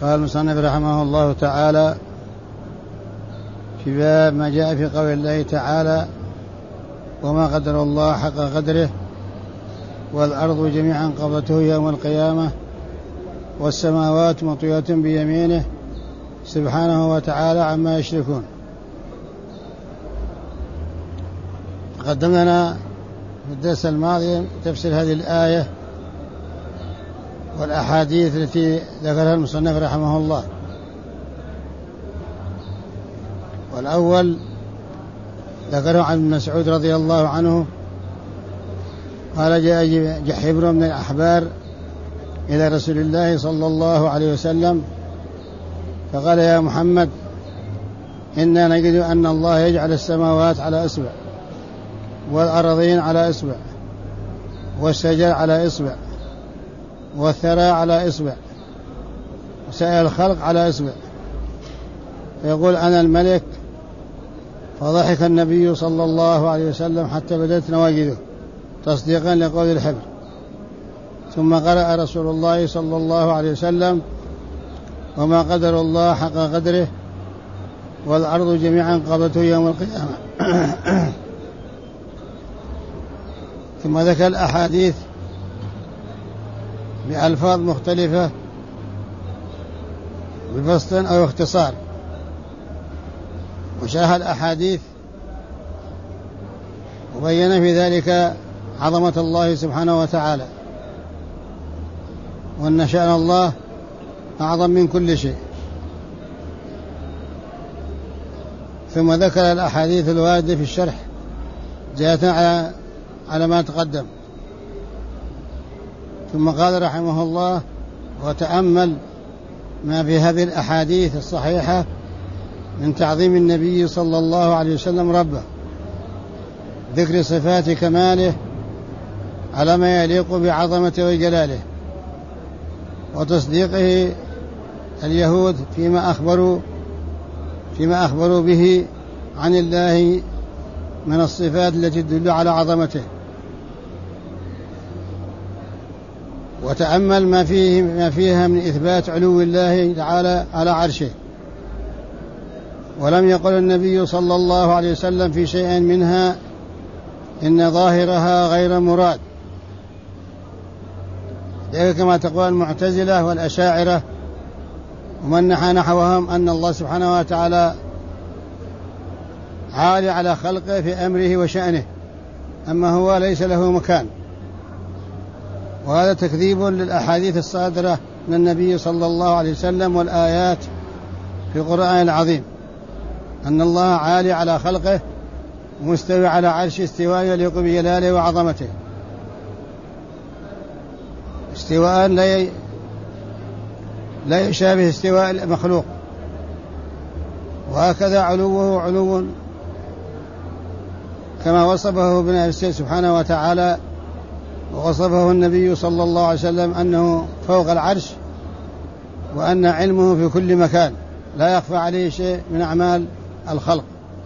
قال المصنف رحمه الله تعالى في باب ما جاء في قول الله تعالى وما قدر الله حق قدره والأرض جميعا قبضته يوم القيامة والسماوات مطويات بيمينه سبحانه وتعالى عما يشركون. قدمنا في الدرس الماضي تفسير هذه الآية والأحاديث التي ذكرها المصنف رحمه الله. والأول ذكره عن مسعود رضي الله عنه قال جاء جحبر من الأحبار إلى رسول الله صلى الله عليه وسلم فقال يا محمد إنا نجد أن الله يجعل السماوات على إصبع والأرضين على إصبع والشجر على إصبع والثرى على إصبع وسائر الخلق على إصبع فيقول أنا الملك. فضحك النبي صلى الله عليه وسلم حتى بدت نواجذه تصديقا لقول الحبر. ثم قرأ رسول الله صلى الله عليه وسلم وما قدر الله حق قدره والأرض جميعا قبضته يوم القيامة. ثم ذكر الأحاديث بألفاظ مختلفة ببسط أو اختصار وشرح الأحاديث وبين في ذلك عظمة الله سبحانه وتعالى وأن شأن الله أعظم من كل شيء. ثم ذكر الأحاديث الواردة في الشرح جاءت على ما تقدم. ثم قال رحمه الله وتأمل ما في هذه الأحاديث الصحيحة من تعظيم النبي صلى الله عليه وسلم ربه ذكر صفات كماله على ما يليق بعظمته وجلاله وتصديقه اليهود فيما أخبروا به عن الله من الصفات التي تدل على عظمته. وتأمل ما فيها من إثبات علو الله تعالى على عرشه. ولم يقل النبي صلى الله عليه وسلم في شيء منها إن ظاهرها غير مراد كما تقول المعتزلة والأشاعرة ومن نحى نحوهم أن الله سبحانه وتعالى عالي على خلقه في أمره وشأنه أما هو ليس له مكان. وهذا تكذيب للأحاديث الصادرة من النبي صلى الله عليه وسلم والآيات في القرآن العظيم أن الله عالي على خلقه مستوي على عرش استواء يليق بجلاله وعظمته استواء لا يشابه استواء المخلوق. وهكذا علوه علو كما وصفه بنفسه سبحانه وتعالى ووصفه النبي صلى الله عليه وسلم أنه فوق العرش وأن علمه في كل مكان لا يخفى عليه شيء من أعمال الخلق.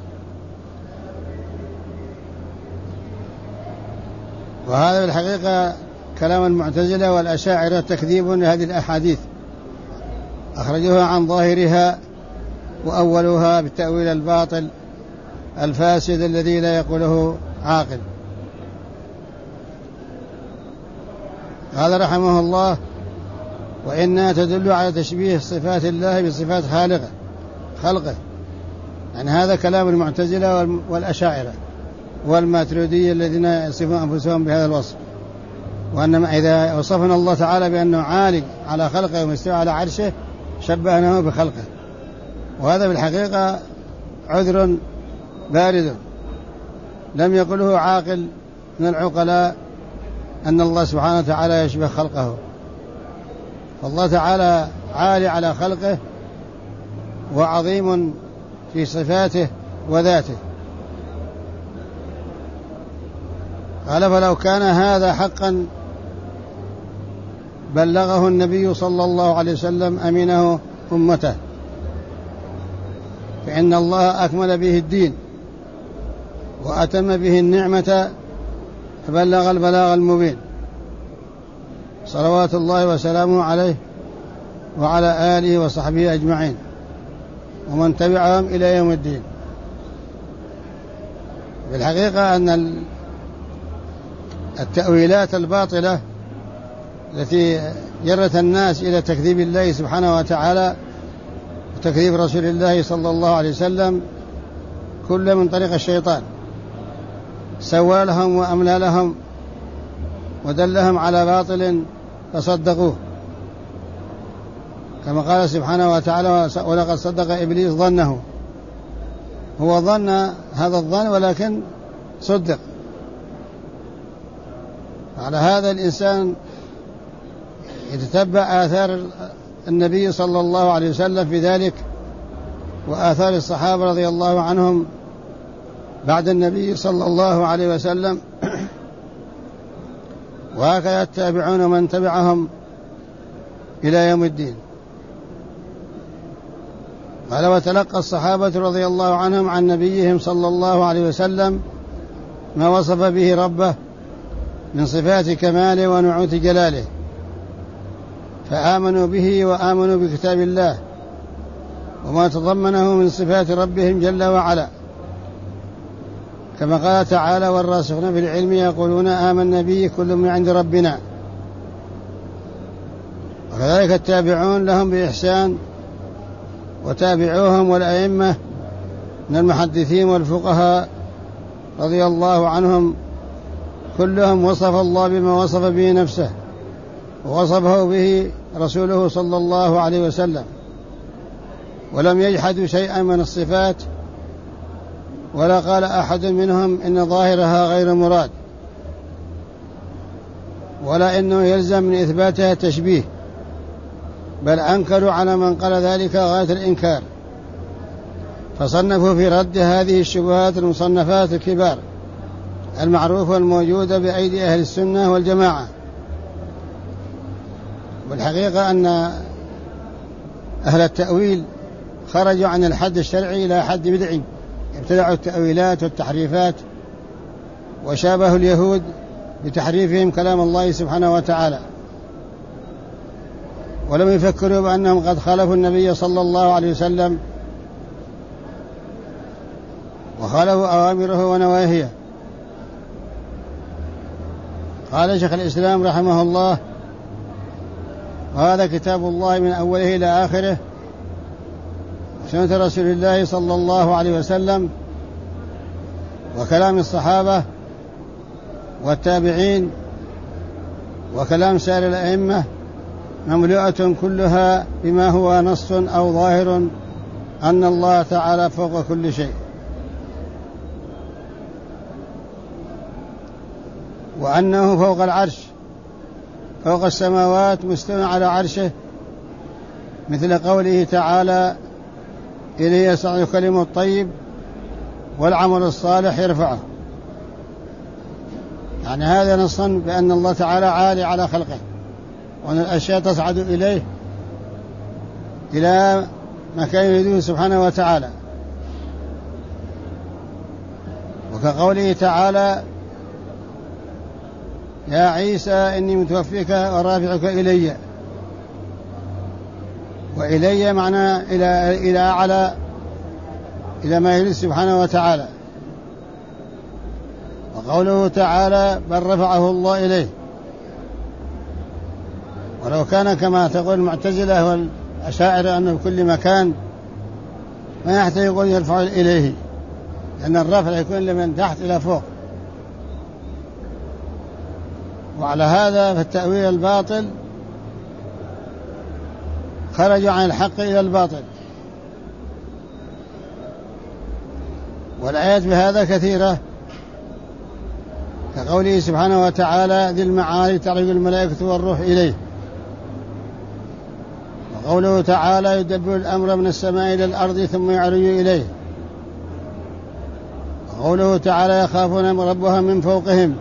وهذا بالحقيقة كلام المعتزلة والأشاعرة تكذيب لهذه الأحاديث أخرجوها عن ظاهرها وأولوها بالتأويل الباطل الفاسد الذي لا يقوله عاقل. قال رحمه الله وإنها تدل على تشبيه صفات الله بصفات خلقه. يعني هذا كلام المعتزلة والأشاعرة والماتريدية الذين يصفون أنفسهم بهذا الوصف وأنما إذا وصفنا الله تعالى بأنه عالي على خلقه ومستوى على عرشه شبهناه بخلقه. وهذا بالحقيقة عذر بارد لم يقله عاقل من العقلاء أن الله سبحانه وتعالى يشبه خلقه. فالله تعالى عالي على خلقه وعظيم في صفاته وذاته. قال فلو كان هذا حقا بلغه النبي صلى الله عليه وسلم أمينه أمته فإن الله أكمل به الدين وأتم به النعمة فبلغ البلاغ المبين صلوات الله وسلامه عليه وعلى آله وصحبه أجمعين ومن تبعهم إلى يوم الدين. بالحقيقة أن التأويلات الباطلة التي جرت الناس إلى تكذيب الله سبحانه وتعالى وتكذيب رسول الله صلى الله عليه وسلم كل من طريق الشيطان، سوى لهم وأملى لهم ودلهم على باطل فصدقوه، كما قال سبحانه وتعالى: ولقد صدق إبليس ظنه. هو ظن هذا الظن ولكن صدق. على هذا الإنسان يتتبع آثار النبي صلى الله عليه وسلم في ذلك وآثار الصحابة رضي الله عنهم بعد النبي صلى الله عليه وسلم، وهكذا التابعون من تبعهم إلى يوم الدين. قال: وتلقى الصحابة رضي الله عنهم عن نبيهم صلى الله عليه وسلم ما وصف به ربه من صفات كماله ونعوت جلاله، فآمنوا به وآمنوا بكتاب الله وما تضمنه من صفات ربهم جل وعلا، كما قال تعالى: والراسخون في العلم يقولون آمنا به كل من عند ربنا. وكذلك التابعون لهم بإحسان وتابعوهم والأئمة من المحدثين والفقهاء رضي الله عنهم كلهم وصف الله بما وصف به نفسه ووصفه به رسوله صلى الله عليه وسلم، ولم يجحدوا شيئا من الصفات، ولا قال أحد منهم إن ظاهرها غير مراد، ولا إنه يلزم من إثباتها التشبيه، بل أنكروا على من قال ذلك غاية الإنكار، فصنفوا في رد هذه الشبهات المصنفات الكبار المعروفة الموجودة بأيدي أهل السنة والجماعة. والحقيقة أن أهل التأويل خرجوا عن الحد الشرعي إلى حد بدعي، ابتدعوا التأويلات والتحريفات وشابهوا اليهود بتحريفهم كلام الله سبحانه وتعالى، ولم يفكروا بأنهم قد خالفوا النبي صلى الله عليه وسلم وخالفوا أوامره ونواهيه. قال شيخ الإسلام رحمه الله: وهذا كتاب الله من أوله إلى آخره، سنة رسول الله صلى الله عليه وسلم، وكلام الصحابة والتابعين وكلام سائر الأئمة، مملوءة كلها بما هو نص أو ظاهر أن الله تعالى فوق كل شيء، وأنه فوق العرش فوق السماوات مستوى على عرشه، مثل قوله تعالى: إليه يصعد الكلم الطيب والعمل الصالح يرفعه. يعني هذا نص بأن الله تعالى عالي على خلقه، وأن الأشياء تصعد إليه إلى مكان يريده سبحانه وتعالى. وكقوله تعالى: يا عيسى إني متوفيك ورافعك إلي، وإلي معنى إلى أعلى، إلى ما يريد سبحانه وتعالى. وقوله تعالى: بل رفعه الله إليه. ولو كان كما تقول المعتزلة والأشاعرة أنه في كل مكان، ما يحتاج يقول يرفع إليه، لأن الرفع يكون لمن تحت إلى فوق. وعلى هذا فالتأويل الباطل خرجوا عن الحق إلى الباطل. والآيات بهذا كثيرة، كقوله سبحانه وتعالى: ذي المعارج تعرج الملائكة والروح إليه. وقوله تعالى: يدبر الأمر من السماء إلى الأرض ثم يعرج إليه. وقوله تعالى: يخافون ربهم من فوقهم.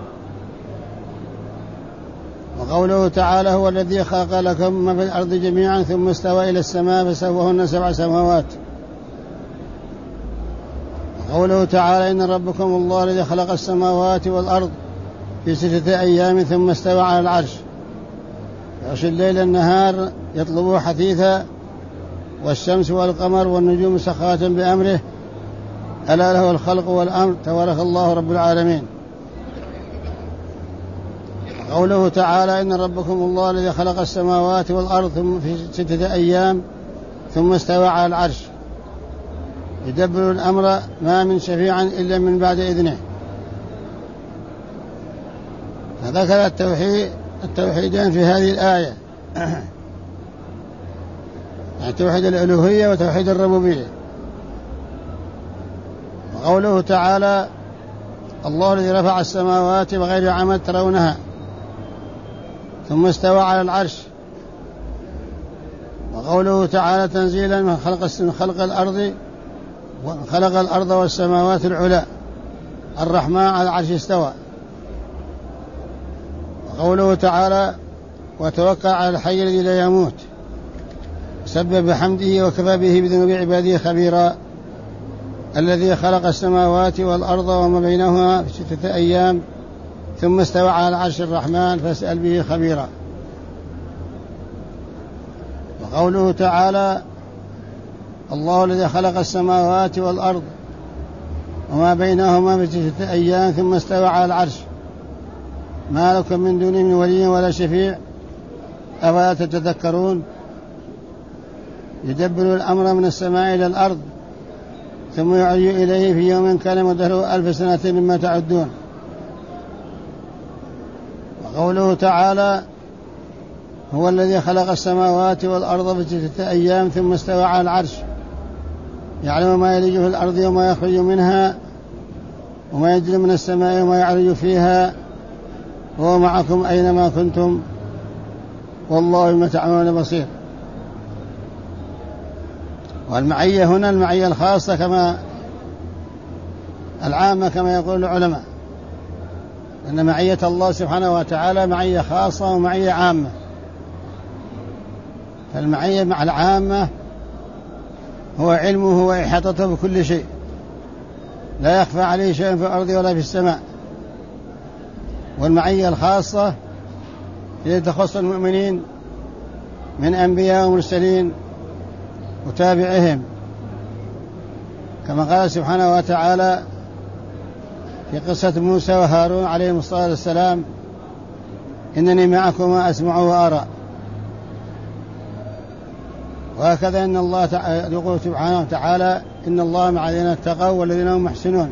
وقوله تعالى: هو الذي خلق لكم ما في الأرض جميعا ثم استوى إلى السماء فسواهن 7 سماوات. وقوله تعالى: إن ربكم الله الذي خلق السماوات والأرض في 6 أيام ثم استوى على العرش يغشي الليل النهار يطلبه حثيثا، والشمس والقمر والنجوم مسخرات بأمره، ألا له الخلق والأمر، تبارك الله رب العالمين. قوله تعالى: إن ربكم الله الذي خلق السماوات والأرض ثم في 6 أيام ثم استوى على العرش يدبر الأمر ما من شفيع إلا من بعد إذنه. فذكر التوحيدين في هذه الآية، يعني توحيد الألوهية وتوحيد الربوبية. وقوله تعالى: الله الذي رفع السماوات بغير عمد ترونها ثم استوى على العرش. وقوله تعالى تنزيلا من خلق الأرض والسماوات العلى الرحمن على العرش استوى. وقوله تعالى: وتوكل على الحي الذي لا يموت سبح بحمده وكفى به بذنوب عباده خبيرا الذي خلق السماوات والأرض وما بينهما في 6 أيام ثم استوى على العرش الرحمن فاسأل به خبيرا. وقوله تعالى: الله الذي خلق السماوات والأرض وما بينهما في 6 أيام ثم استوى على العرش ما لكم من دونه من ولي ولا شفيع أفلا تتذكرون يدبر الأمر من السماء إلى الأرض ثم يعرج إليه في يوم كان مدته 1000 سنة مما تعدون. وقوله تعالى: هو الذي خلق السماوات والأرض في 6 أيام ثم استوى على العرش يعلم ما يلج في الأرض وما يخرج منها وما ينزل من السماء وما يعرج فيها وهو معكم أينما كنتم والله بما تعملون بصير. والمعية هنا المعية الخاصة كما العامة كما يقول العلماء، أن معية الله سبحانه وتعالى معية خاصة ومعية عامة. فالمعية مع العامة هو علمه وإحاطته بكل شيء لا يخفى عليه شيء في الأرض ولا في السماء. والمعية الخاصة هي تخص المؤمنين من أنبياء ومرسلين وتابعهم، كما قال سبحانه وتعالى في قصة موسى وهارون عليهم الصلاة والسلام: إنني معكما أسمع وأرى. وهكذا إن الله يقول سبحانه وتعالى: إن الله مع الذين اتقوا والذين هم محسنون.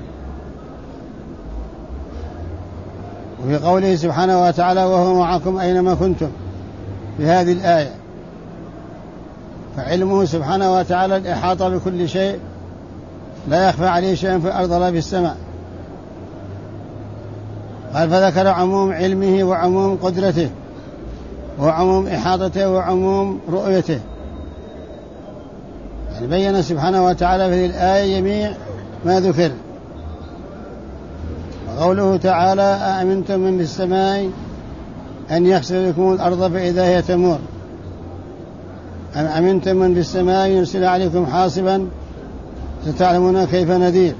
وفي قوله سبحانه وتعالى: وهو معكم أينما كنتم في هذه الآية. فعلمه سبحانه وتعالى الإحاطة بكل شيء لا يخفى عليه شيء في الأرض ولا في السماء. قال: فذكر عموم علمه وعموم قدرته وعموم إحاطته وعموم رؤيته، يعني بين سبحانه وتعالى في الآية جميع ما ذكر. وقوله تعالى: أأمنتم من في السماء أن يخسف بكم الأرض فإذا هي تمور أم أمنتم من في السماء يرسل عليكم حاصبا ستعلمون كيف نذير.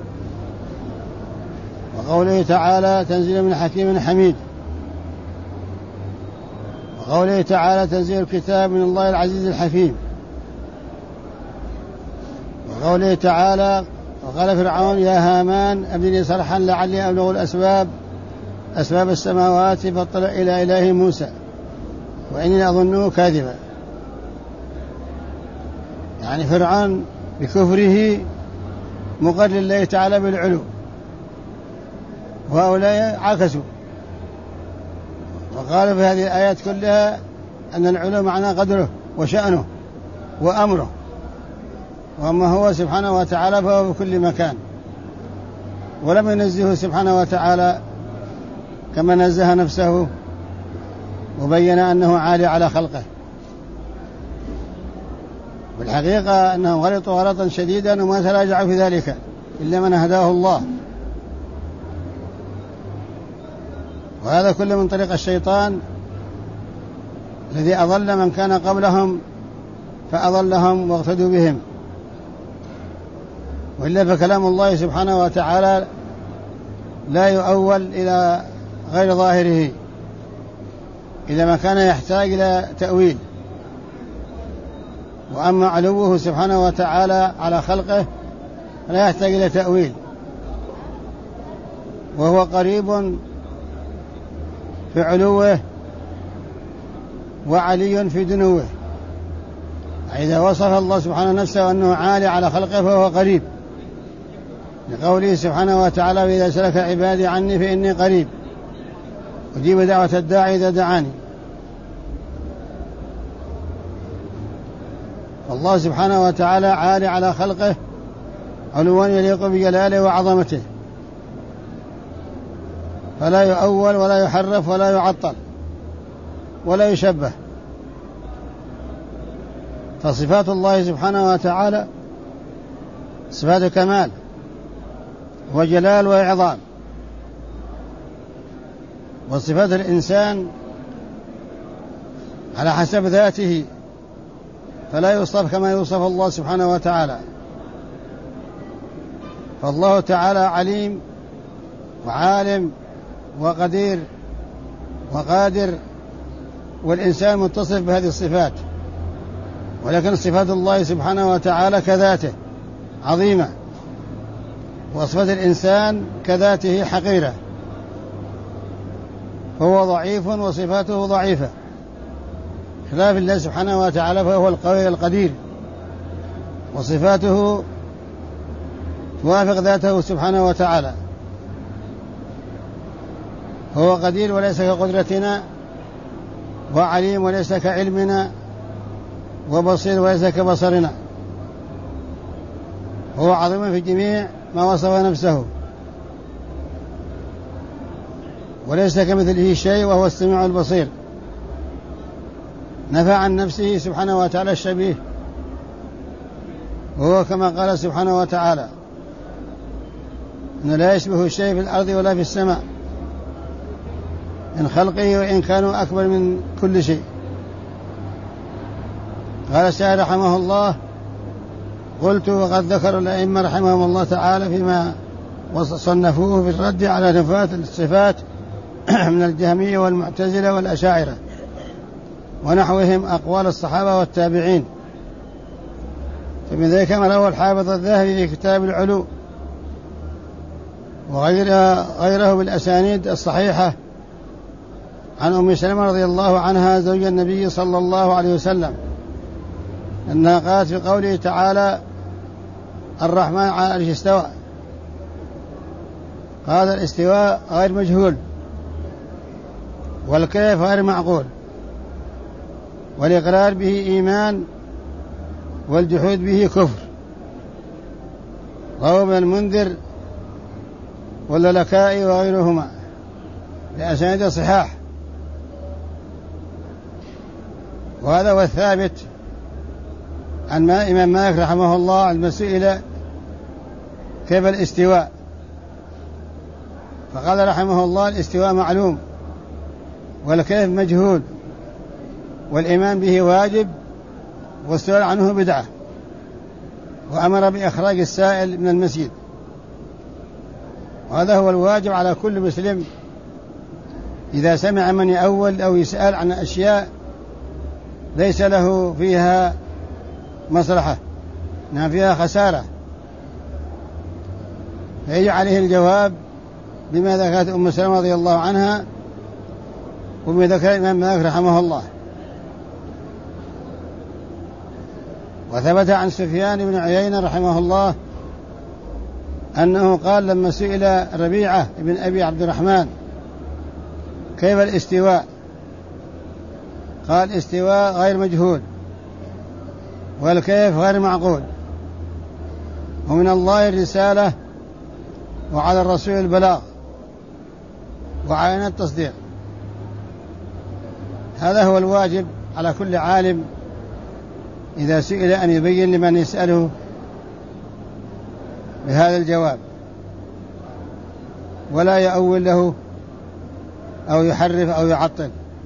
وقوله تعالى: تنزيل من حكيم حميد. وقوله تعالى: تنزيل الكتاب من الله العزيز الحكيم. وقوله تعالى: وقال فرعون: يا هامان ابن لي صرحا لعلي أبلغ أسباب السماوات فاطلع إلى إله موسى وإني أظنه كاذبا. يعني فرعون بكفره مقر لله تعالى بالعلو، وهؤلاء عكسوا وقالوا في هذه الآيات كلها أن العلو معنى قدره وشأنه وأمره، وأما هو سبحانه وتعالى فهو بكل مكان، ولم ينزه سبحانه وتعالى كما نزه نفسه وبين أنه عالي على خلقه. والحقيقة أنهم غلطوا غلطا شديدا وما تراجعوا في ذلك إلا من هداه الله. وهذا كله من طريق الشيطان الذي أضل من كان قبلهم فأضلهم واغتدوا بهم. وإلا فكلام الله سبحانه وتعالى لا يؤول إلى غير ظاهره إذا ما كان يحتاج إلى تأويل. وأما علوه سبحانه وتعالى على خلقه لا يحتاج إلى تأويل، وهو قريب في علوه وعلي في دنوه. إذا وصف الله سبحانه نفسه أنه عالي على خلقه فهو قريب، لقوله سبحانه وتعالى: وإذا سلك عبادي عني فإني قريب أجيب دعوة الداعي إذا دعاني. الله سبحانه وتعالى عالي على خلقه علوا يليق بجلاله وعظمته، فلا يؤول ولا يحرف ولا يعطل ولا يشبه. فصفات الله سبحانه وتعالى صفات كمال وجلال وإعظام، وصفات الإنسان على حسب ذاته فلا يوصف كما يوصف الله سبحانه وتعالى. فالله تعالى عليم وعالم وقدير وقادر، والإنسان متصف بهذه الصفات، ولكن صفات الله سبحانه وتعالى كذاته عظيمة، وصفات الإنسان كذاته حقيرة، فهو ضعيف وصفاته ضعيفة، خلاف الله سبحانه وتعالى فهو القوي القدير، وصفاته توافق ذاته سبحانه وتعالى. هو قدير وليس كقدرتنا، وعليم وليس كعلمنا، وبصير وليس كبصرنا. هو عظيم في جميع ما وصف نفسه، وليس كمثله شيء، وهو السميع البصير. نفى عن نفسه سبحانه وتعالى الشبيه، وهو كما قال سبحانه وتعالى: إنه لا يشبه الشيء في الأرض ولا في السماء من خلقه وإن كانوا أكبر من كل شيء. قال الشاعر رحمه الله: قلت وقد ذكر الأئمة رحمهم الله تعالى فيما صنفوه في الرد على نفاة الصفات من الجهمية والمعتزلة والأشاعرة ونحوهم أقوال الصحابة والتابعين. فمن ذلك ما روى الحافظ الذهبي في كتاب العلو وغيره بالأسانيد الصحيحة عن أم سلمة رضي الله عنها زوج النبي صلى الله عليه وسلم أنها قالت في قوله تعالى: الرحمن على العرش استوى، قال: الاستواء غير مجهول، والكيف غير معقول، والإقرار به إيمان، والجحود به كفر. رواه ابن المنذر واللالكائي وغيرهما بأسانيد صحاح. وهذا هو الثابت عن إمام مالك رحمه الله عندما سئل كيف الاستواء، فقال رحمه الله: الاستواء معلوم، والكيف مجهول، والإيمان به واجب، والسؤال عنه بدعة. وأمر بإخراج السائل من المسجد. وهذا هو الواجب على كل مسلم إذا سمع من يأول أو يسأل عن أشياء ليس له فيها مصلحة، إنها فيها خسارة، فيجي عليه الجواب بما ذكرت أم سلمة رضي الله عنها وبما ذكر الإمام مالك رحمه الله. وثبت عن سفيان بن عيينة رحمه الله أنه قال لما سئل ربيعة بن أبي عبد الرحمن كيف الاستواء، قال: الاستواء غير مجهول، والكيف غير معقول، ومن الله الرسالة، وعلى الرسول البلاغ، وعلينا التصديق. هذا هو الواجب على كل عالم إذا سئل أن يبين لمن يسأله بهذا الجواب، ولا يؤول له أو يحرف أو يعطل.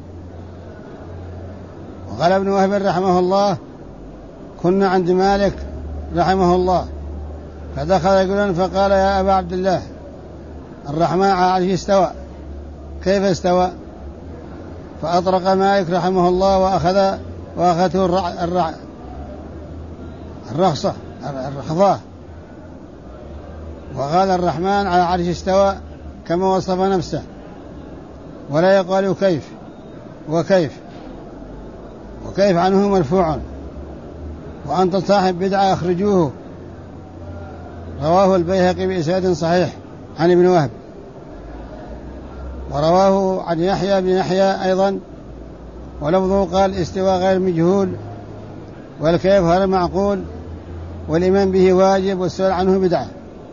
وقال ابن وهب رحمه الله: كنا عند مالك رحمه الله، فدخل رجلا فقال: يا أبا عبد الله، الرحمن على العرش استوى، كيف استوى؟ فأطرق مالك رحمه الله وأخذته الرخصة الرخضة. وقال الرحمن على عرش استوى كما وصف نفسه، ولا يقال كيف وكيف عنه مرفوع. وأنت صاحب بدعة أخرجوه. رواه البيهقي بإسناد صحيح عن ابن وهب. ورواه عن يحيى بن يحيى أيضا، ولفظه قال استوى غير مجهول، والكيف غير معقول، والإيمان به واجب، والسؤال عنه بدعة.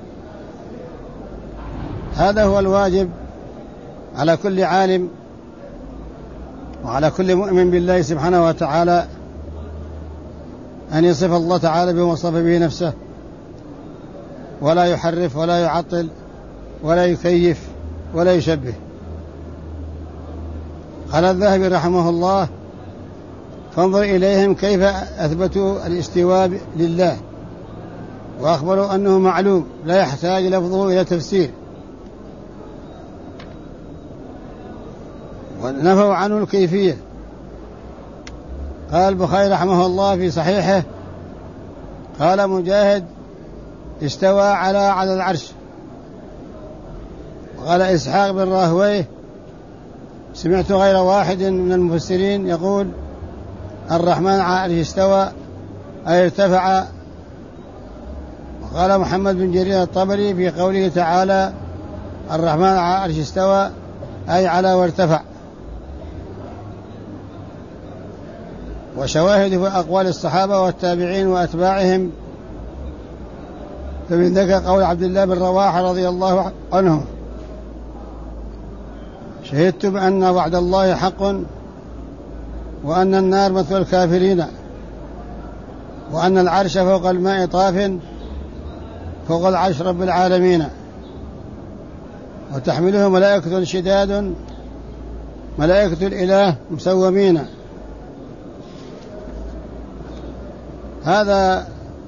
هذا هو الواجب على كل عالم وعلى كل مؤمن بالله سبحانه وتعالى، أن يصف الله تعالى بما وصف به نفسه، ولا يحرف ولا يعطل ولا يكيف ولا يشبه. قال الذهبي رحمه الله: فانظر إليهم كيف أثبتوا الاستواء لله، وأخبروا أنه معلوم لا يحتاج لفظه إلى تفسير، ونفوا عنه الكيفية. قال البخاري رحمه الله في صحيحه: قال مجاهد: استوى على العرش. وقال إسحاق بن راهويه: سمعت غير واحد من المفسرين يقول الرحمن على العرش استوى أي ارتفع. وقال محمد بن جرير الطبري في قوله تعالى الرحمن على العرش استوى أي على وارتفع. وشواهد في أقوال الصحابة والتابعين وأتباعهم، فمن ذلك قول عبد الله بن رواحة رضي الله عنه: شهدت بأن وعد الله حق، وأن النار مثوى الكافرين، وأن العرش فوق الماء طاف فوق العرش رب العالمين، وتحمله ملائكة شداد ملائكة الإله مسومين. هذا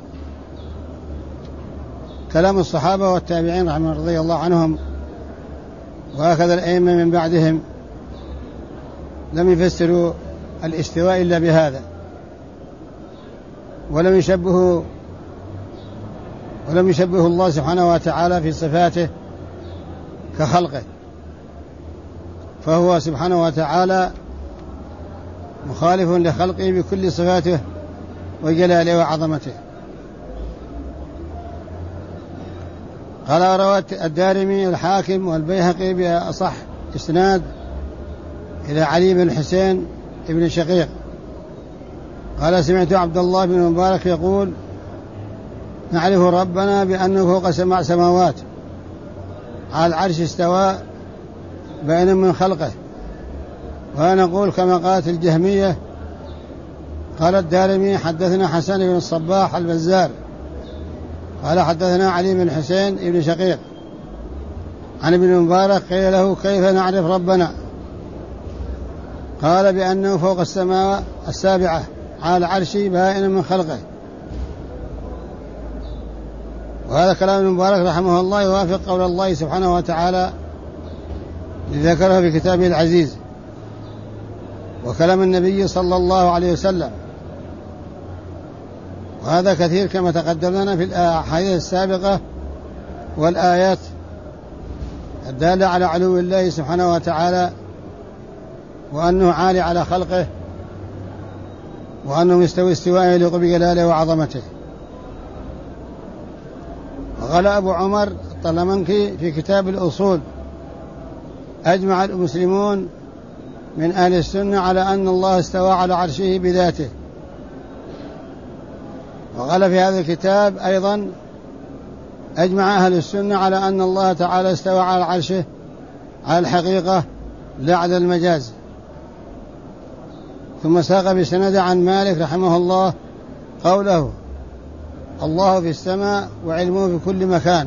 كلام الصحابة والتابعين رحمه الله رضي الله عنهم، وهكذا الأئمة من بعدهم لم يفسروا الاستواء إلا بهذا، ولم يشبهوا الله سبحانه وتعالى في صفاته كخلقه، فهو سبحانه وتعالى مخالف لخلقه بكل صفاته وجلاله وعظمته. قال: روى الدارمي الحاكم والبيهقي بأصح إسناد إلى علي بن الحسين ابن شقيق قال: سمعت عبد الله بن مبارك يقول: نعرف ربنا بأنه فوق 7 سماوات على العرش استوى بين من خلقه، ونقول كما قالت الجهمية. قال الدارمي: حدثنا حسن بن الصباح البزار قال: حدثنا علي بن الحسين ابن شقيق عن ابن مبارك قيل له: كيف نعرف ربنا؟ قال: بأنه فوق السماء 7 على العرش بائن من خلقه. وهذا كلام ابن مبارك رحمه الله يوافق قول الله سبحانه وتعالى ذكره في كتابه العزيز، وكلام النبي صلى الله عليه وسلم، وهذا كثير كما تقدم لنا في الأحاديث السابقة والآيات الدالة على علو الله سبحانه وتعالى، وأنه عالي على خلقه، وأنه مستوي استواء يليق بجلاله وعظمته. وقال أبو عمر الطلمنكي في كتاب الأصول: أجمع المسلمون من أهل السنة على أن الله استوى على عرشه بذاته. وقال في هذا الكتاب أيضا: أجمع أهل السنة على أن الله تعالى استوى على عرشه على الحقيقة لا على المجاز. ثم ساق بسند عن مالك رحمه الله قوله: الله في السماء وعلمه في كل مكان.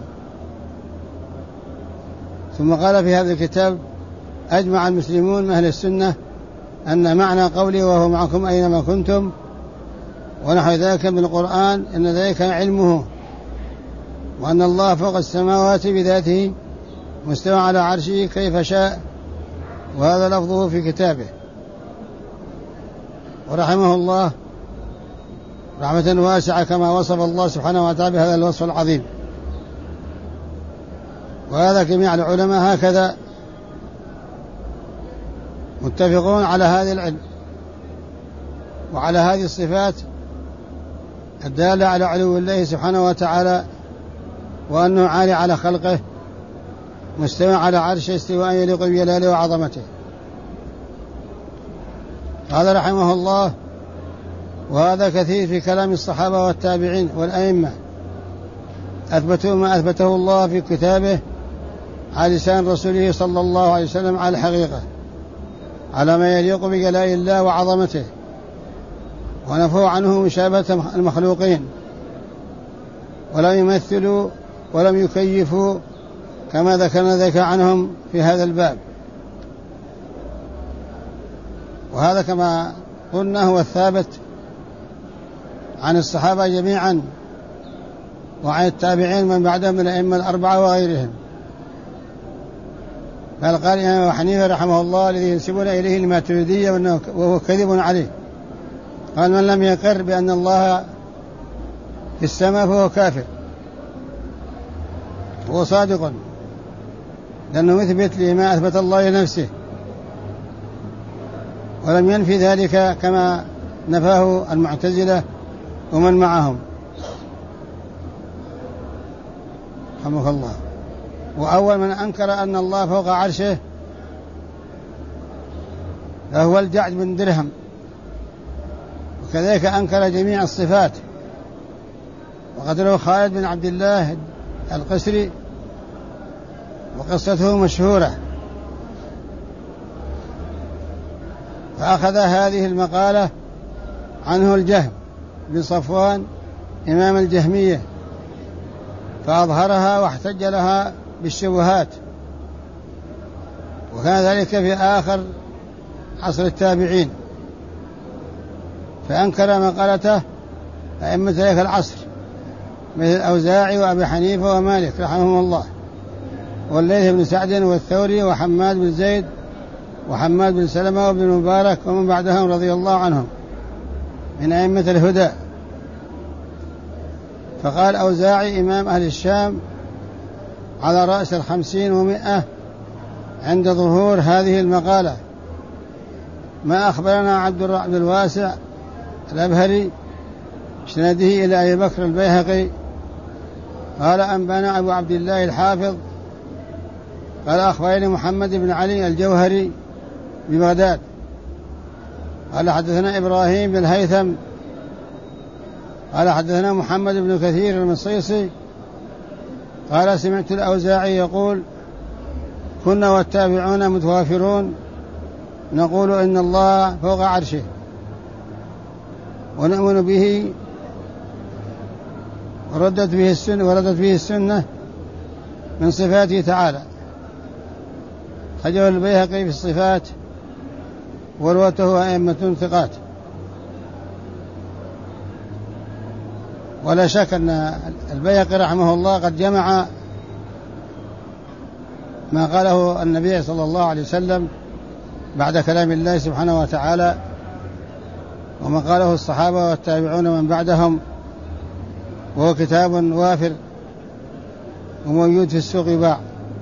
ثم قال في هذا الكتاب: أجمع المسلمون من أهل السنة أن معنى قوله وهو معكم أينما كنتم ونحو ذلك من القرآن إن ذلك علمه، وأن الله فوق السماوات بذاته مستوى على عرشه كيف شاء، وهذا لفظه في كتابه. ورحمه الله رحمة واسعة كما وصف الله سبحانه وتعالى بهذا الوصف العظيم. وهذا جميع العلماء هكذا متفقون على هذا العلم وعلى هذه الصفات الدالة على علو الله سبحانه وتعالى، وأنه عالي على خلقه مستوى على عرشه استواء يليق بجلاله وعظمته. قال رحمه الله: وهذا كثير في كلام الصحابة والتابعين والأئمة، أثبتوا ما أثبته الله في كتابه على لسان رسوله صلى الله عليه وسلم على الحقيقة، على ما يليق بجلال الله وعظمته، ونفوا عنه مشابهة المخلوقين، ولم يمثلوا ولم يكيفوا كما ذكرنا ذلك عنهم في هذا الباب. وهذا كما قلنا هو الثابت عن الصحابة جميعا وعن التابعين من بعدهم من الأئمة الأربعة وغيرهم. بل قال الإمام أبو حنيفة رحمه الله الذي ينسبون إليه الماتريدية وهو كذب عليه، قال: من لم يقر بأن الله في السماء فهو كافر. هو صادق لأنه مثبت لما أثبت الله لنفسه، ولم ينفي ذلك كما نفاه المعتزلة ومن معهم رحمه الله. وأول من أنكر أن الله فوق عرشه فهو الجعد بن درهم، وكذلك أنكر جميع الصفات. وقد روى خالد بن عبد الله القسري وقصته مشهورة، فأخذ هذه المقالة عنه الجهم بن صفوان إمام الجهمية، فأظهرها واحتج لها بالشبهات، وكان ذلك في آخر عصر التابعين، فأنكر مقالته أئمة ذلك العصر مثل الأوزاعي وأبي حنيفة ومالك رحمهم الله، والليث بن سعد والثوري وحماد بن زيد وحماد بن سلمة وابن مبارك ومن بعدهم رضي الله عنهم من أئمة الهدى. فقال أوزاعي إمام أهل الشام على رأس 50 و100 عند ظهور هذه المقالة: ما أخبرنا عبد الواسع الأبهري سنده إلى أبي بكر البيهقي قال: أنبانا أبو عبد الله الحافظ قال: أخبرني محمد بن علي الجوهري ببغداد قال: حدثنا إبراهيم بن الهيثم قال: حدثنا محمد بن كثير المصيصي قال: سمعت الأوزاعي يقول: كنا والتابعون متوافرون نقول إن الله فوق عرشه ونؤمن به، وردت به السنة من صفاته تعالى. خرجه البيهقي في الصفات ورواته أئمة ثقات. ولا شك أن البيهقي رحمه الله قد جمع ما قاله النبي صلى الله عليه وسلم بعد كلام الله سبحانه وتعالى، وما قاله الصحابة والتابعون ومن بعدهم، وهو كتاب وافر وموجود في السوق يباع.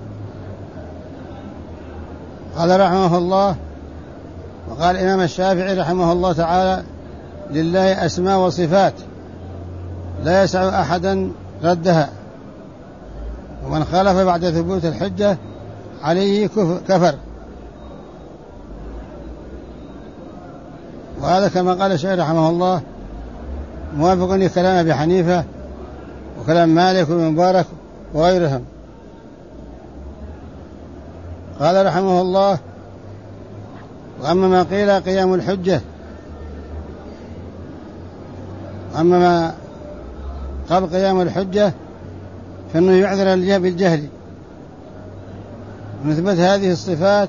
قال رحمه الله: وقال الإمام الشافعي رحمه الله تعالى: لله أسماء وصفات لا يسع أحدا ردها، ومن خالف بعد ثبوت الحجة عليه كفر. وهذا كما قال الشيخ رحمه الله موافق لكلام أبي حنيفة وكلام مالك وابن مبارك وغيرهم. قال رحمه الله: وأما ما قيل قيام الحجة، أما ما قبل قيام الحجة فإنه يعذر بالجهل، ونثبت هذه الصفات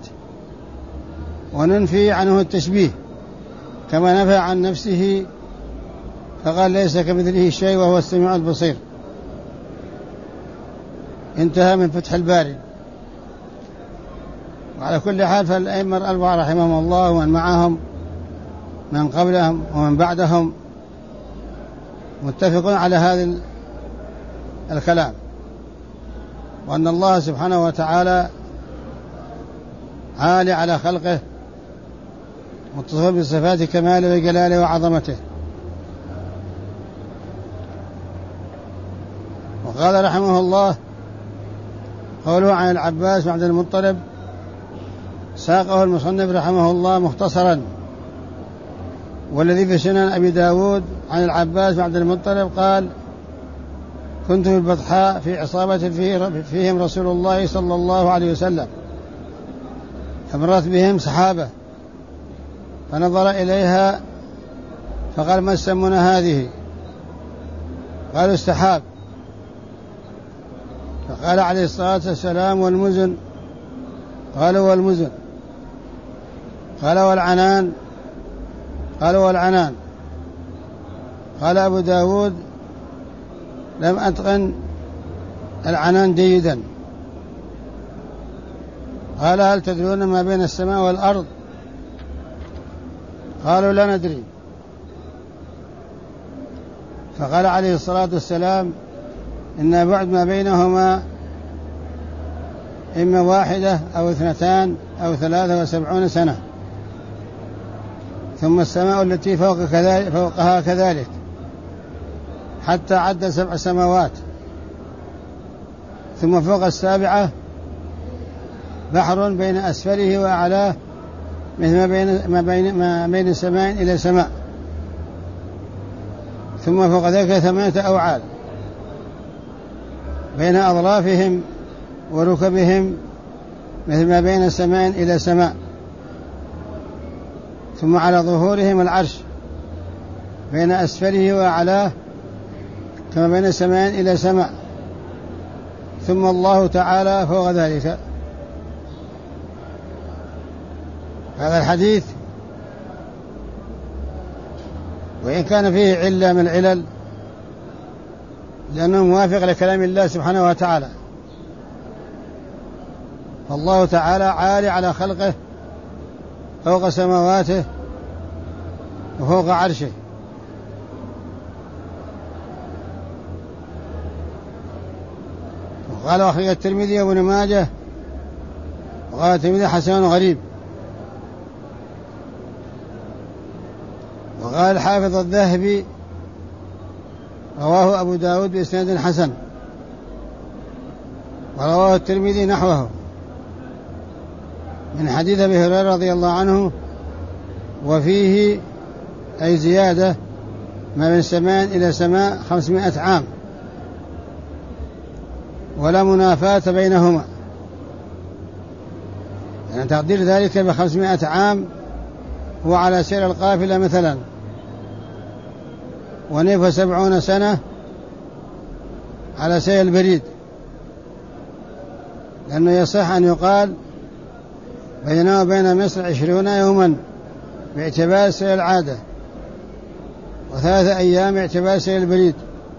وننفي عنه التشبيه كما نفى عن نفسه، فقال: ليس كمثله شيء وهو السميع البصير. انتهى من فتح الباري. وعلى كل حال فالأئمة الأربعة رحمهم الله ومن معهم من قبلهم ومن بعدهم متفقون على هذا الكلام، وأن الله سبحانه وتعالى عالي على خلقه، متصف بصفات كماله وجلاله وعظمته. وقال رحمه الله قوله عن العباس بن عبد المطلب ساقه المصنف رحمه الله مختصرا، والذي في سنن أبي داود عن العباس بن عبد المطلب قال: كنت في البطحاء في عصابة فيهم رسول الله صلى الله عليه وسلم، فمرت بهم سحابة فنظر إليها فقال: ما تسمون هذه؟ قالوا: السحاب. فقال عليه الصلاة والسلام: والمزن؟ قالوا: والمزن. قال: والعنان؟ قالوا: والعنان. قال أبو داود: لم أتقن العنان جيدا. قال: هل تدرون ما بين السماء والأرض؟ قالوا: لا ندري. فقال عليه الصلاة والسلام: إن بعد ما بينهما إما 1 أو 2 أو 73 سنة، ثم السماء التي فوقها كذلك، حتى عد 7 سماوات، ثم فوق السابعة بحر بين أسفله وأعلاه مثل ما بين سماء إلى سماء، ثم فوق ذلك 8 أوعال بين أظلافهم وركبهم مثل ما بين سماء إلى سماء، ثم على ظهورهم العرش بين أسفله وأعلاه كما بين سماء إلى سماء، ثم الله تعالى فوق ذلك. هذا الحديث وإن كان فيه علة من العلل لأنه موافق لكلام الله سبحانه وتعالى، فالله تعالى عالي على خلقه فوق سماواته وفوق عرشه. وقال أخرج الترمذي وابن ماجه، وقال الترمذي حسن غريب. وقال الحافظ الذهبي رواه أبو داود بإسناد حسن، ورواه الترمذي نحوه من حديث أبي هريرة رضي الله عنه، وفيه أي زيادة ما بين سماء إلى سماء 500 عام، ولا منافاة بينهما، يعني تقدير ذلك ب500 عام هو على سير القافلة مثلا، ونيف 70 سنة على سير البريد، لأنه يصح أن يقال بيننا وبين مصر 20 يوما باعتبار سير العادة، و3 أيام باعتبار سير البريد.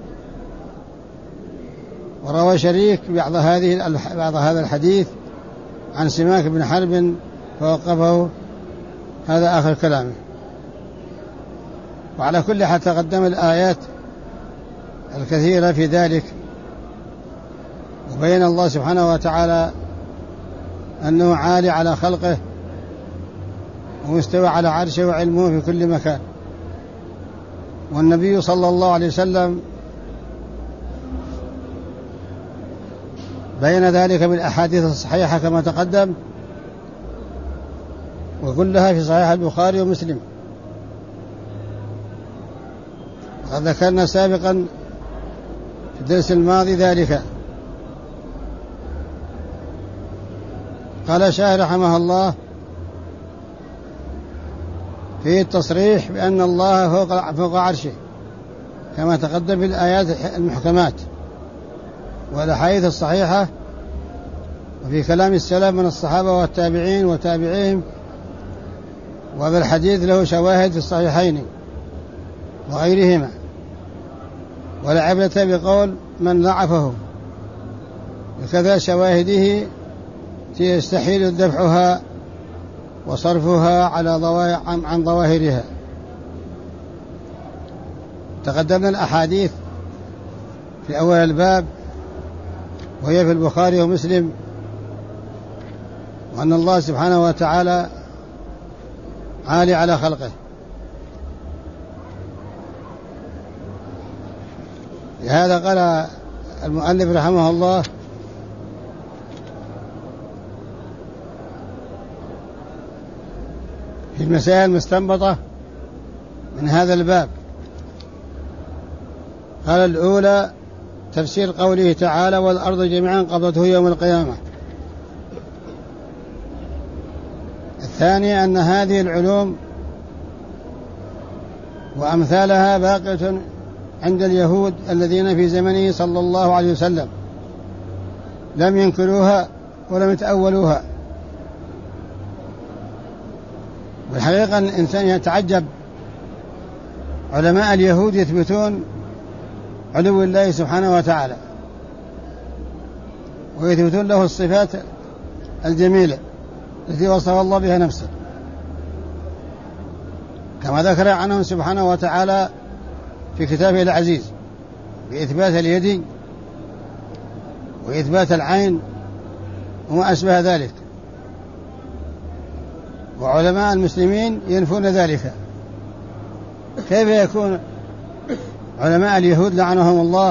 وروى شريك بعض هذا الحديث عن سماك بن حرب فوقفه، هذا آخر كلامه. وعلى كل حال تقدم الآيات الكثيرة في ذلك، وبين الله سبحانه وتعالى أنه عالي على خلقه ومستوى على عرشه وعلمه في كل مكان. والنبي صلى الله عليه وسلم بين ذلك بالأحاديث الصحيحة كما تقدم، وكلها في صحيح البخاري ومسلم. وقد ذكرنا سابقا في الدرس الماضي ذلك. قال شاهر رحمه الله فيه التصريح بأن الله فوق عرشه كما تقدم في الآيات المحكمات والأحاديث الصحيحة، وفي كلام السلف من الصحابة والتابعين وتابعيهم. وهذا الحديث له شواهد في الصحيحين وغيرهما، ولا عبرة بقول من ضعفه، وكذا شواهده يستحيل ذبحها وصرفها عن ظواهرها. تقدمنا الأحاديث في أول الباب وهي في البخاري ومسلم، وأن الله سبحانه وتعالى عالي على خلقه، لهذا قال المؤلف رحمه الله: في المسائل المستنبطة من هذا الباب، قال: الأولى تفسير قوله تعالى: والأرض جميعا قبضته يوم القيامة. الثانية أن هذه العلوم وأمثالها باقية عند اليهود الذين في زمنه صلى الله عليه وسلم، لم ينكروها ولم يتأولوها. والحقيقة الإنسان يتعجب، علماء اليهود يثبتون علو الله سبحانه وتعالى ويثبتون له الصفات الجميلة التي وصف الله بها نفسه، كما ذكر عنهم سبحانه وتعالى في كتابه العزيز بإثبات اليد وإثبات العين وما أشبه ذلك. وعلماء المسلمين ينفون ذلك. كيف يكون علماء اليهود لعنهم الله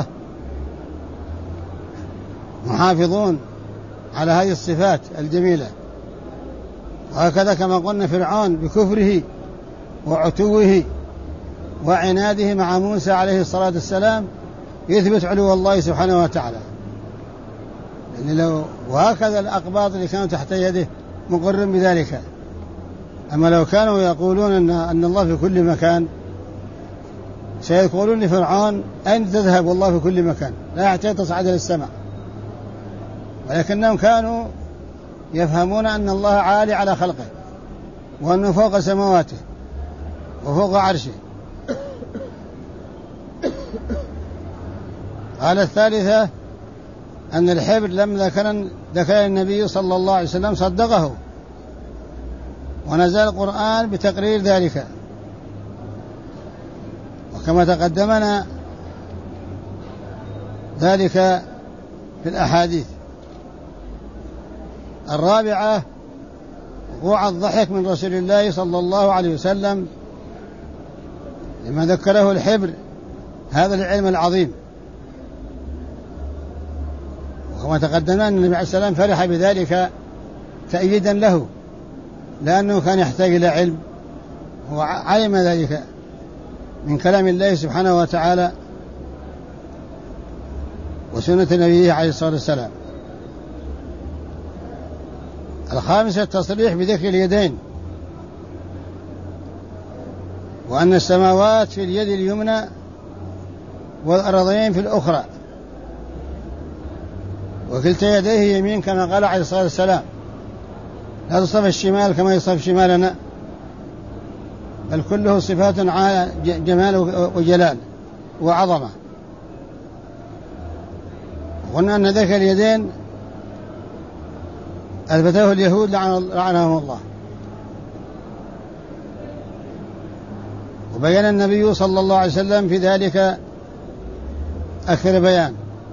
محافظون على هذه الصفات الجميلة؟ وهكذا كما قلنا فرعون بكفره وعتوه وعناده مع موسى عليه الصلاة والسلام يثبت علو الله سبحانه وتعالى. وهكذا الأقباط اللي كانوا تحت يده مقر بذلك. أما لو كانوا يقولون أن الله في كل مكان سيقولون لفرعون: أين تذهب والله في كل مكان، لا يحتاج تصعد للسماء. ولكنهم كانوا يفهمون أن الله عالي على خلقه وأنه فوق سماواته وفوق عرشه. قال: الثالثة أن الحبر لم ذكر النبي صلى الله عليه وسلم صدقه، ونزل القرآن بتقرير ذلك، وكما تقدمنا ذلك في الأحاديث. الرابعة وقوع الضحك من رسول الله صلى الله عليه وسلم لما ذكره الحبر هذا العلم العظيم، وكما تقدمنا أن النبي عليه السلام فرح بذلك تأييدا له، لأنه كان يحتاج إلى علم وعلم ذلك من كلام الله سبحانه وتعالى وسنة نبيه عليه الصلاة والسلام. الخامسة التصريح بذكر اليدين، وأن السماوات في اليد اليمنى والأرضين في الأخرى، وكلتا يديه يمين كما قال عليه الصلاة والسلام: لا تصف الشمال كما يصف شمالنا، بل كله صفات جمال وجلال وعظمة. وقلنا أن ذكر اليدين أثبته اليهود لعنهم الله، وبين النبي صلى الله عليه وسلم في ذلك أكثر بيان.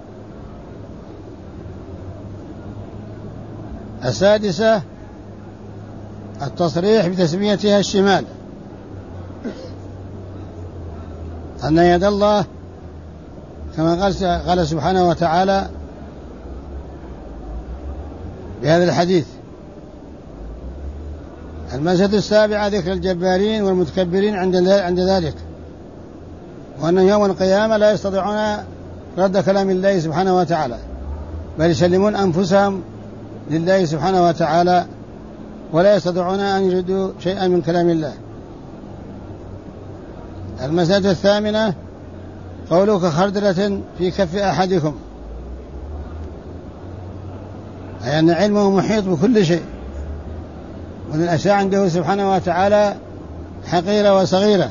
السادسة التصريح بتسميتها الشمال، أن يد الله كما قال سبحانه وتعالى بهذا الحديث. المسألة السابعة ذكر الجبارين والمتكبرين عند ذلك، وأن يوم القيامة لا يستطيعون رد كلام الله سبحانه وتعالى، بل يسلمون أنفسهم لله سبحانه وتعالى ولا يستطيعون أن يردوا شيئا من كلام الله. المسألة الثامنة قوله كخردلة في كف أحدكم، أي أن علمه محيط بكل شيء، وأن الأشياء عنده سبحانه وتعالى حقيرة وصغيرة.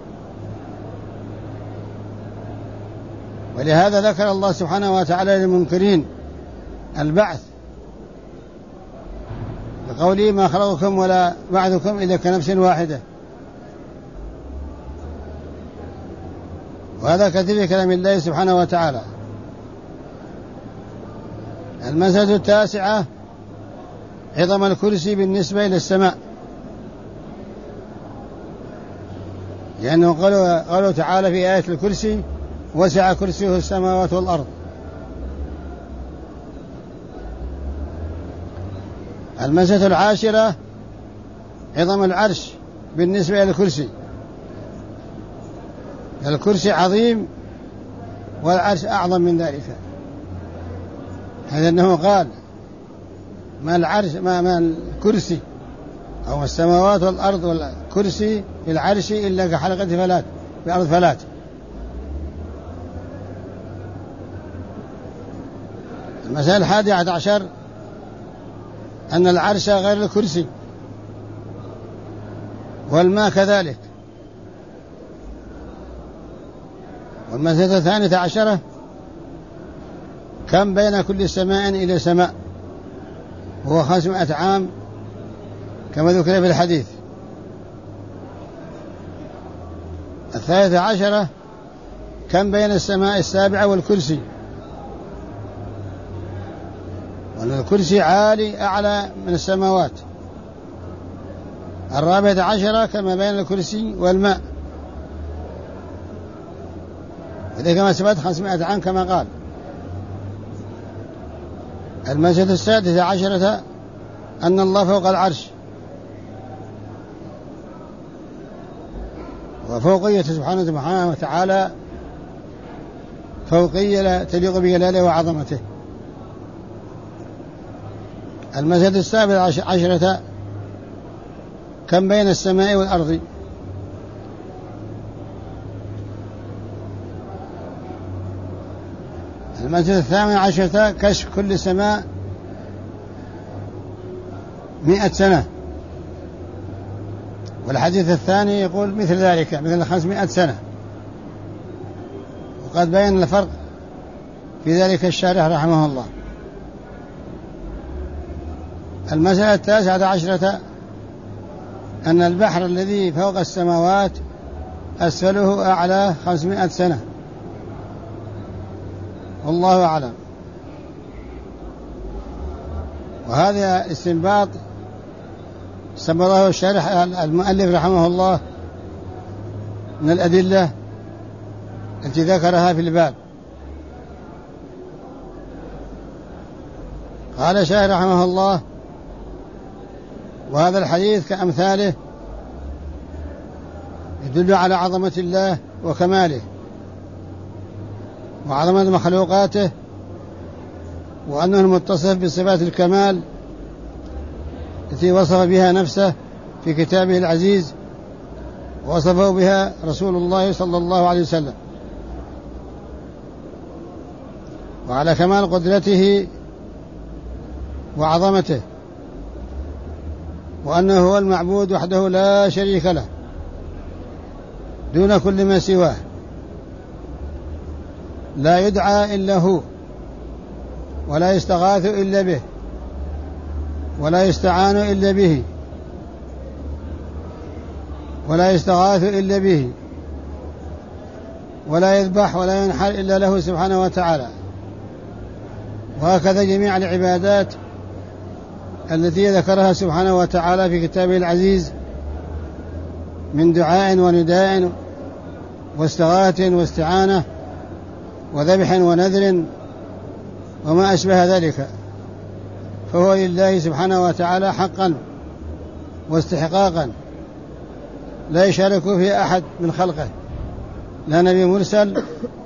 ولهذا ذكر الله سبحانه وتعالى للمنكرين البعث بقوله: ما خلقكم ولا بعثكم إلا كنفس واحدة. وهذا كثير في كلام الله سبحانه وتعالى. المسألة التاسعة عظم الكرسي بالنسبة إلى السماء، لأنه قالوا تعالى في آية الكرسي وسع كرسيه السماوات والأرض. المسألة العاشرة عظم العرش بالنسبة إلى الكرسي. الكرسي عظيم والعرش أعظم من ذلك، هذا أنه قال ما العرش ما الكرسي أو السماوات والأرض والكرسي في العرش إلا كحلقة فلات في أرض فلات. المسألة 11 أن العرش غير الكرسي، والماء كذلك. والمسألة 12 كم بين كل سماء إلى سماء، وهو 500 عام كما ذكر في الحديث. 13 كم بين السماء السابعة والكرسي، وأن الكرسي عالي أعلى من السماوات. 14 كما بين الكرسي والماء، إذا كما ثبت 500 عام كما قال. المسألة 16 أن الله فوق العرش، وفوقية سبحانه وتعالى فوقية لا تليق بجلاله وعظمته. المسألة 17 كم بين السماء والأرض. المسألة 18 كشف كل سماء 100 سنة، والحديث الثاني يقول مثل ذلك مثل 500 سنة، وقد بين الفرق في ذلك الشارح رحمه الله. المسألة 19 أن البحر الذي فوق السماوات أسفله أعلى 500 سنة، والله أعلم. وهذا استنباط استنبطه الشارح المؤلف رحمه الله من الأدلة التي ذكرها في الباب. قال الشارح رحمه الله: وهذا الحديث كأمثاله يدل على عظمة الله وكماله وعظمة مخلوقاته، وأنه المتصف بصفات الكمال التي وصف بها نفسه في كتابه العزيز، ووصفه بها رسول الله صلى الله عليه وسلم، وعلى كمال قدرته وعظمته، وأنه هو المعبود وحده لا شريك له دون كل ما سواه، لا يدعى إلا هو، ولا يستغاث إلا به، ولا يستعان إلا به، ولا يستغاث إلا به، ولا يذبح ولا ينحر إلا له سبحانه وتعالى. وهكذا جميع العبادات التي ذكرها سبحانه وتعالى في كتابه العزيز من دعاء ونداء واستغاثة واستعانة وذبح ونذر وما أشبه ذلك، فهو لله سبحانه وتعالى حقا واستحقاقا، لا يشارك في أحد من خلقه، لا نبي مرسل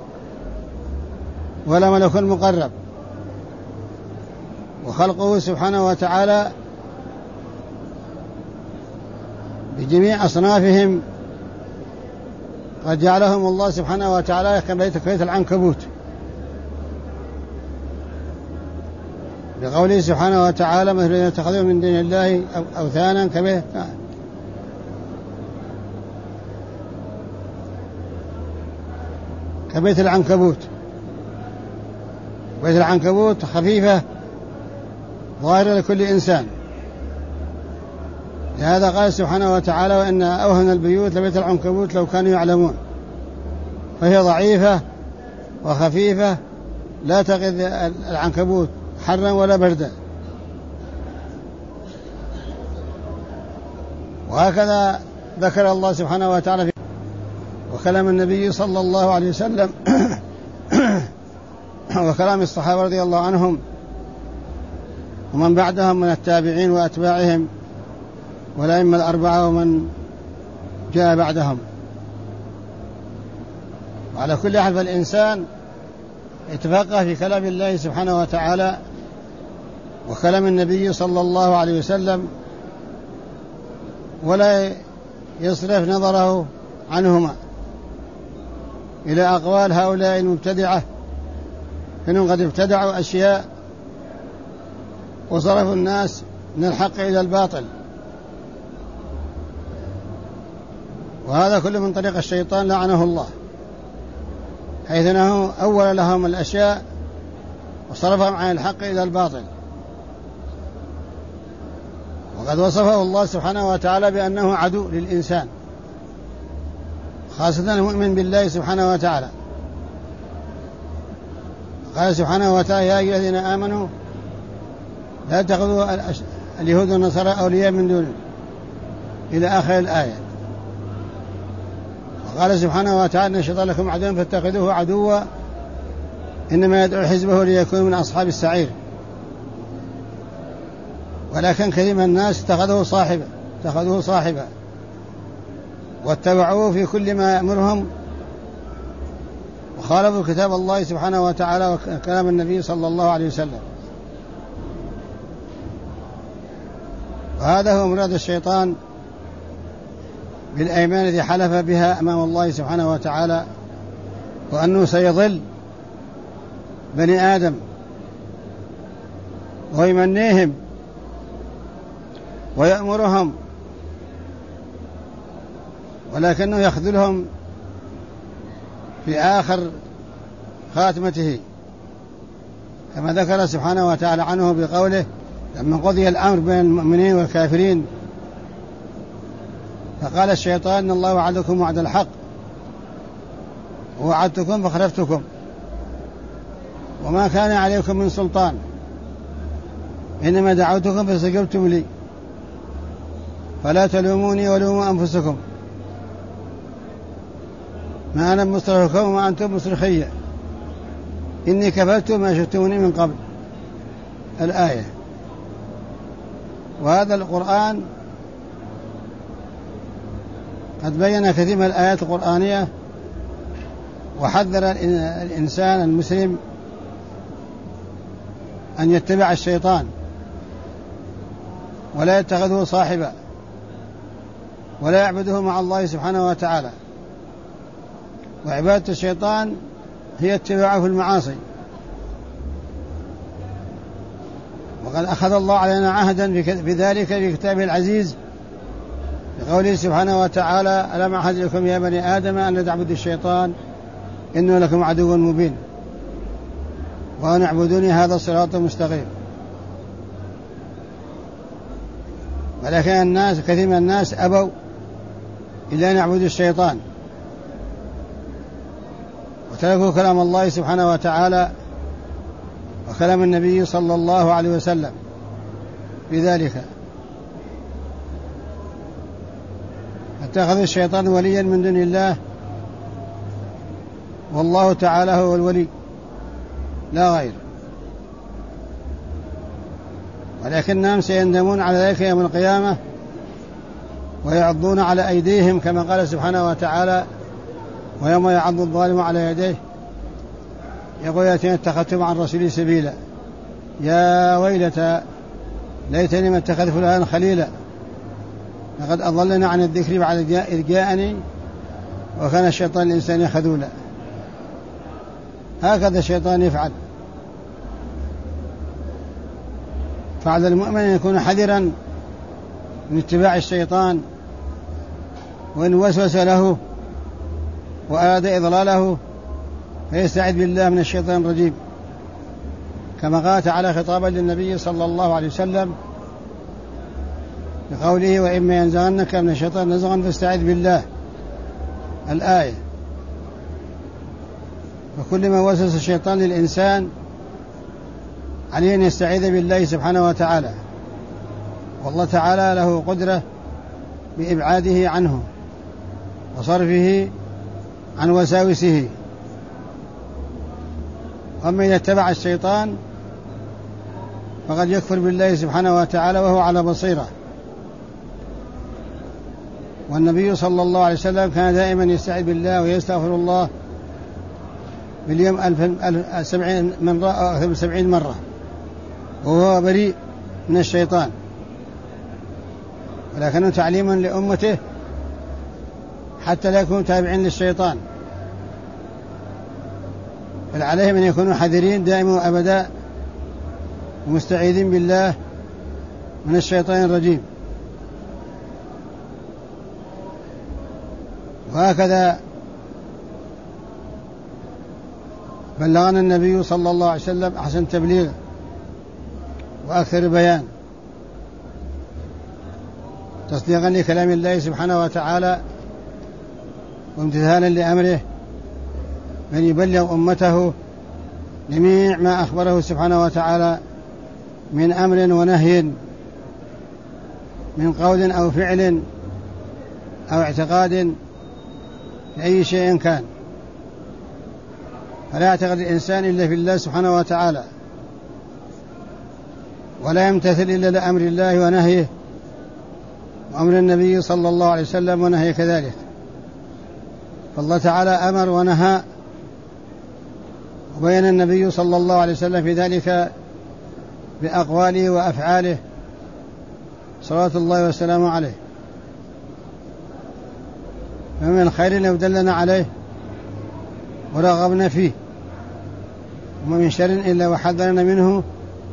ولا ملك مقرب. وخلقه سبحانه وتعالى بجميع أصنافهم قد جعلهم الله سبحانه وتعالى كبيت العنكبوت، بقوله سبحانه وتعالى: مثل الذين اتخذوا من دون الله أوثانا كبيت العنكبوت. بيت العنكبوت خفيفة ظاهرة لكل إنسان، لهذا قال سبحانه وتعالى: وإن أوهن البيوت لبيت العنكبوت لو كانوا يعلمون. فهي ضعيفة وخفيفة لا تقذ العنكبوت حرا ولا بردا. وهكذا ذكر الله سبحانه وتعالى وكلام النبي صلى الله عليه وسلم وكلام الصحابة رضي الله عنهم ومن بعدهم من التابعين وأتباعهم والأئمة الأربعة ومن جاء بعدهم. وعلى كل حال فالإنسان يتفقه في كلام الله سبحانه وتعالى وكلام النبي صلى الله عليه وسلم ولا يصرف نظره عنهما إلى أقوال هؤلاء المبتدعة، إنهم قد ابتدعوا أشياء وصرفوا الناس من الحق إلى الباطل، وهذا كله من طريق الشيطان لعنه الله، حيث أنه أول لهم الأشياء وصرفهم عن الحق إلى الباطل. وقد وصفه الله سبحانه وتعالى بأنه عدو للإنسان، خاصة المؤمن بالله سبحانه وتعالى. قال سبحانه وتعالى: يا أيها الذين آمنوا لا تأخذوا اليهود والنصارى أولياء من دونه، إلى آخر الآية. وقال سبحانه وتعالى: إن الشيطان لكم عدو فاتخذوه عدوا إنما يدعو حزبه ليكونوا من أصحاب السعير. ولكن كثير من الناس اتخذوه صاحبا واتبعوه في كل ما يأمرهم وخالفوا كتاب الله سبحانه وتعالى وكلام النبي صلى الله عليه وسلم. وهذا هو مراد الشيطان بالأيمان التي حلف بها أمام الله سبحانه وتعالى، وأنه سيضل بني آدم ويمنيهم ويأمرهم، ولكنه يخذلهم في آخر خاتمته، كما ذكر سبحانه وتعالى عنه بقوله: لما قضي الأمر بين المؤمنين والكافرين فقال الشيطان: إن الله وعدكم وعد الحق ووعدتكم فخلفتكم وما كان عليكم من سلطان إنما دعوتكم فاستجبتم لي فلا تلوموني ولوموا أنفسكم ما أنا مصرخكم وما أنتم مصرخية إني كفرت ما شئتموني من قبل. الآية. وهذا القرآن قد بين كثير من الآيات القرآنية وحذر الإنسان المسلم أن يتبع الشيطان ولا يتخذه صاحبا ولا يعبده مع الله سبحانه وتعالى. وعبادة الشيطان هي اتباعه في المعاصي. وقد أخذ الله علينا عهدا بذلك في كتابه العزيز بقوله سبحانه وتعالى: ألم أعهد لكم يا بني آدم أن لا تعبدوا الشيطان إنه لكم عدو مبين وأن اعبدوني هذا الصراط المستقيم. ولكن كثير من الناس أبوا إلا أن يعبدوا الشيطان وتركوا كلام الله سبحانه وتعالى وكلام النبي صلى الله عليه وسلم في ذلك، اتخذ الشيطان وليا من دون الله والله تعالى هو الولي لا غير. ولكنهم سيندمون على ذلك يوم القيامة ويعضون على أيديهم كما قال سبحانه وتعالى: ويوم يعض الظالم على يديه يقول يا ليتني اتخذت مع الرسول سبيلا يا ويلتى ليتني ما اتخذ فلان خليلا لقد أضلني عن الذكر بعد إذ جاءني وكان الشيطان الإنسان خذولا. هكذا الشيطان يفعل. فعلى المؤمن أن يكون حذرا من اتباع الشيطان، وإن وسوس له وأراد إضلاله فيستعذ بالله من الشيطان الرجيم، كما قال تعالى خطابا للنبي صلى الله عليه وسلم بقوله: وإما ينزغنك من الشيطان نزغا فاستعذ بالله. الآية. فكل ما وسوس الشيطان للإنسان عليه أن يستعيذ بالله سبحانه وتعالى، والله تعالى له قدرة بإبعاده عنه وصرفه عن وساوسه. أما إذا اتبع الشيطان فقد يكفر بالله سبحانه وتعالى وهو على بصيرة. والنبي صلى الله عليه وسلم كان دائما يستعيذ بالله ويستغفر الله باليوم 70 مرة أو أكثر من 70 مرة، وهو بريء من الشيطان، ولكنه تعليم لأمته حتى لا يكونوا تابعين للشيطان، بل عليهم أن يكونوا حذرين دائما وأبدا ومستعيذين بالله من الشيطان الرجيم. وهكذا بلغنا النبي صلى الله عليه وسلم أحسن تبليغ وأكثر بيان، تصديقا لكلام الله سبحانه وتعالى وامتثالا لأمره، من يبلغ أمته جميع ما أخبره سبحانه وتعالى من أمر ونهي، من قول أو فعل أو اعتقاد لأي شيء كان. فلا يعتقد الإنسان إلا في الله سبحانه وتعالى، ولا يمتثل إلا لأمر الله ونهيه وأمر النبي صلى الله عليه وسلم ونهيه كذلك. فالله تعالى أمر ونهى، وبين النبي صلى الله عليه وسلم في ذلك بأقواله وأفعاله صلوات الله وسلامه عليه. فمن الخير لو دلنا عليه ورغبنا فيه، وما من شر إلا وحذرنا منه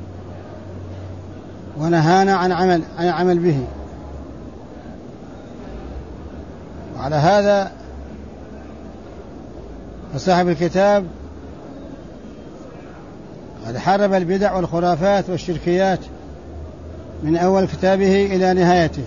ونهانا عن عمل به. وعلى هذا فصاحب الكتاب قد حارب البدع والخرافات والشركيات من أول كتابه إلى نهايته،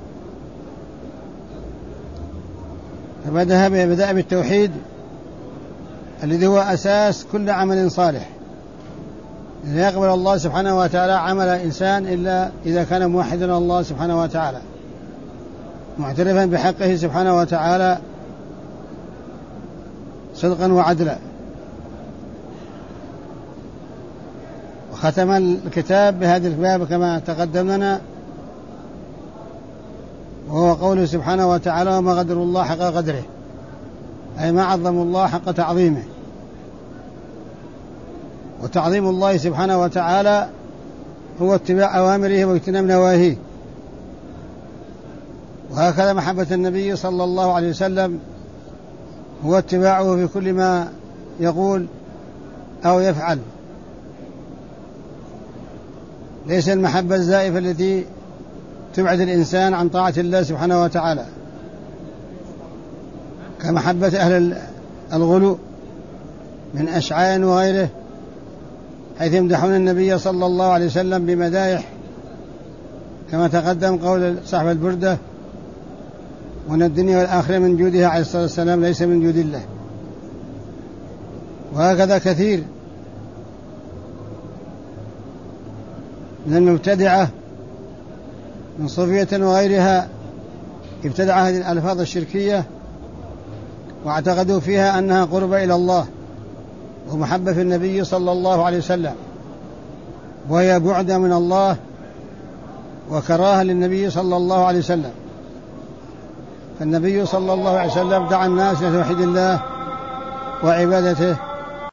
فبدأ بالتوحيد الذي هو أساس كل عمل صالح. لا يقبل الله سبحانه وتعالى عمل إنسان إلا إذا كان موحدا الله سبحانه وتعالى، معترفا بحقه سبحانه وتعالى صدقا وعدلا. وختم الكتاب بهذا الباب كما تقدم لنا، وهو قوله سبحانه وتعالى: وما قدر الله حق قدره، أي ما عظموا الله حق تعظيمه. وتعظيم الله سبحانه وتعالى هو اتباع أوامره واجتناب نواهيه. وهكذا محبة النبي صلى الله عليه وسلم هو اتباعه في كل ما يقول أو يفعل، ليس المحبة الزائفة التي تبعد الإنسان عن طاعة الله سبحانه وتعالى، كمحبة أهل الغلو من أشعار وغيره، حيث يمدحون النبي صلى الله عليه وسلم بمدايح، كما تقدم قول صاحب البردة: وأن الدنيا والآخرة من جودها عليه الصلاة والسلام ليس من جود الله. وهكذا كثير من المبتدعة من صوفية وغيرها ابتدع هذه الألفاظ الشركية واعتقدوا فيها أنها قربة إلى الله ومحبة في النبي صلى الله عليه وسلم، وهي بعد من الله وكراهة للنبي صلى الله عليه وسلم. فالنبي صلى الله عليه وسلم دعا الناس إلى توحيد الله وعبادته